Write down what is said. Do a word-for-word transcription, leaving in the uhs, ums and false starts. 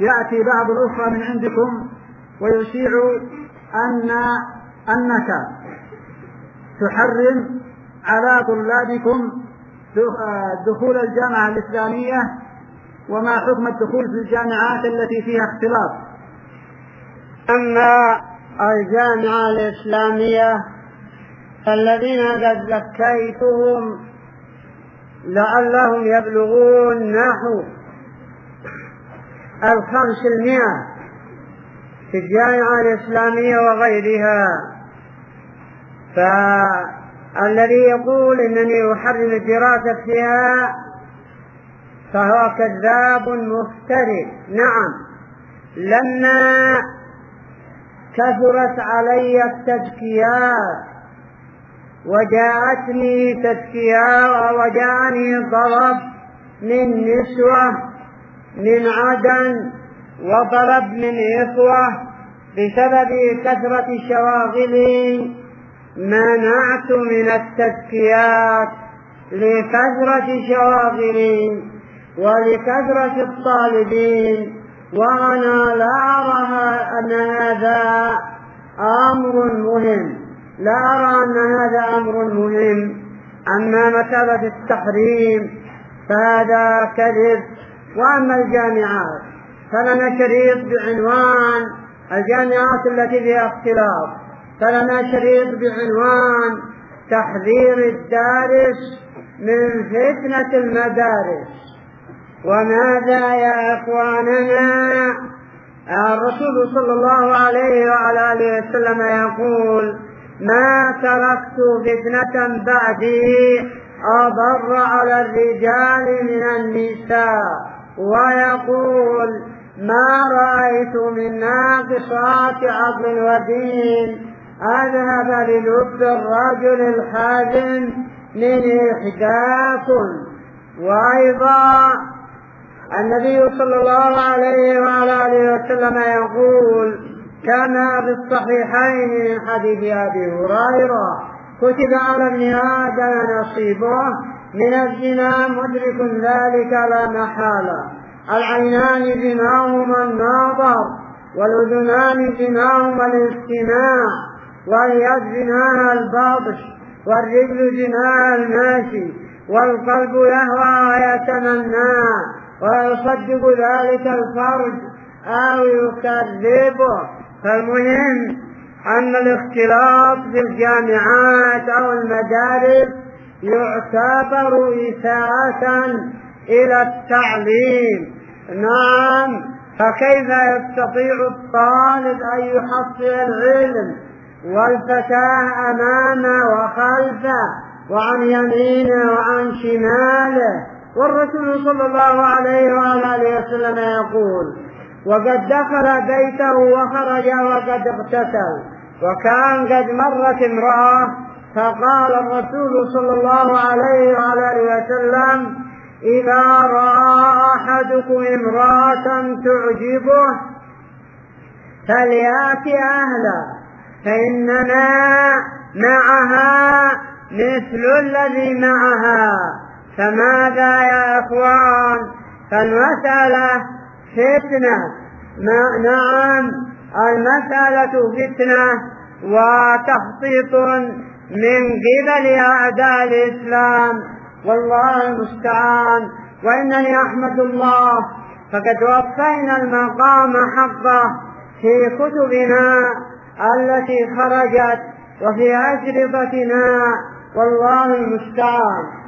يأتي بعض الأخرى من عندكم ويشيع أن أنك تحرم على طلابكم دخول الجامعة الإسلامية، وما حكم الدخول في الجامعات التي فيها اختلاط؟ أما الجامعة الإسلامية الذين قد ذكيتهم لعلهم يبلغون نحو الخمس المئة في الجامعة الإسلامية وغيرها، فالذي يقول إنني أحرم الدراسة فيها فهو كذاب مفتري. نعم، لما كثرت علي التزكيات وجاءتني تزكيات وجاءني ضرب من نسوة من عدن وضرب من إخوة بسبب كثرة شواغلي، منعت من التزكيات لكثرة شواغلي ولكثرة الطالبين، وأنا لا أرى أن هذا أمر مهم، لا أرى أن هذا أمر مهم. أما مسألة التحريم فهذا كذب. وأما الجامعات فلنا شريط بعنوان الجامعات التي فيها اختلاط، فلنا شريط بعنوان تحذير الدارس من فتنة المدارس. وماذا يا أخواننا؟ الرسول صلى الله عليه وعلى آله وسلم يقول: ما تركت فتنة بعدي أضر على الرجال من النساء. ويقول: ما رأيت من ناقصات عقل ودين أذهب للب الرجل الحازم من إحداكم. وأيضا النبي صلى الله عليه وعلى آله وسلم يقول كما في الصحيحين من حديث أبي هريرة: كتب على ابن آدم نصيبه من الزنا مدرك ذلك لا محالة. العينان زناهما النظر، والأذنان زناهما الاستماع، واليد زناها البطش، والرجل زناها الماشي، والقلب يهوى ويتمنى ويصدق ذلك الفرج أو يكذبه. فالمهم أن الاختلاط في الجامعات أو المدارس يعتبر إساءة إلى التعليم. نعم، فكيف يستطيع الطالب أن يحصل العلم والفتاة أمامه وخلفه وعن يمينه وعن شماله؟ والرسول صلى الله عليه وآله وسلم يقول: وقد دخل بيته وخرج وقد اغتسل. وكان قد مرت امرأة فقال الرسول صلى الله عليه وآله وسلم: إذا رأى أحدكم امرأة تعجبه فليأتي أهله، فإننا معها مثل الذي معها. فماذا يا أخوان؟ فالمسألة فتنة. نعم، المسألة فتنة وتخطيط من قبل أعداء الإسلام، والله المستعان. وإنني أحمد الله فقد وفينا المقام حقه في كتبنا التي خرجت وفي أشرطتنا، والله المستعان.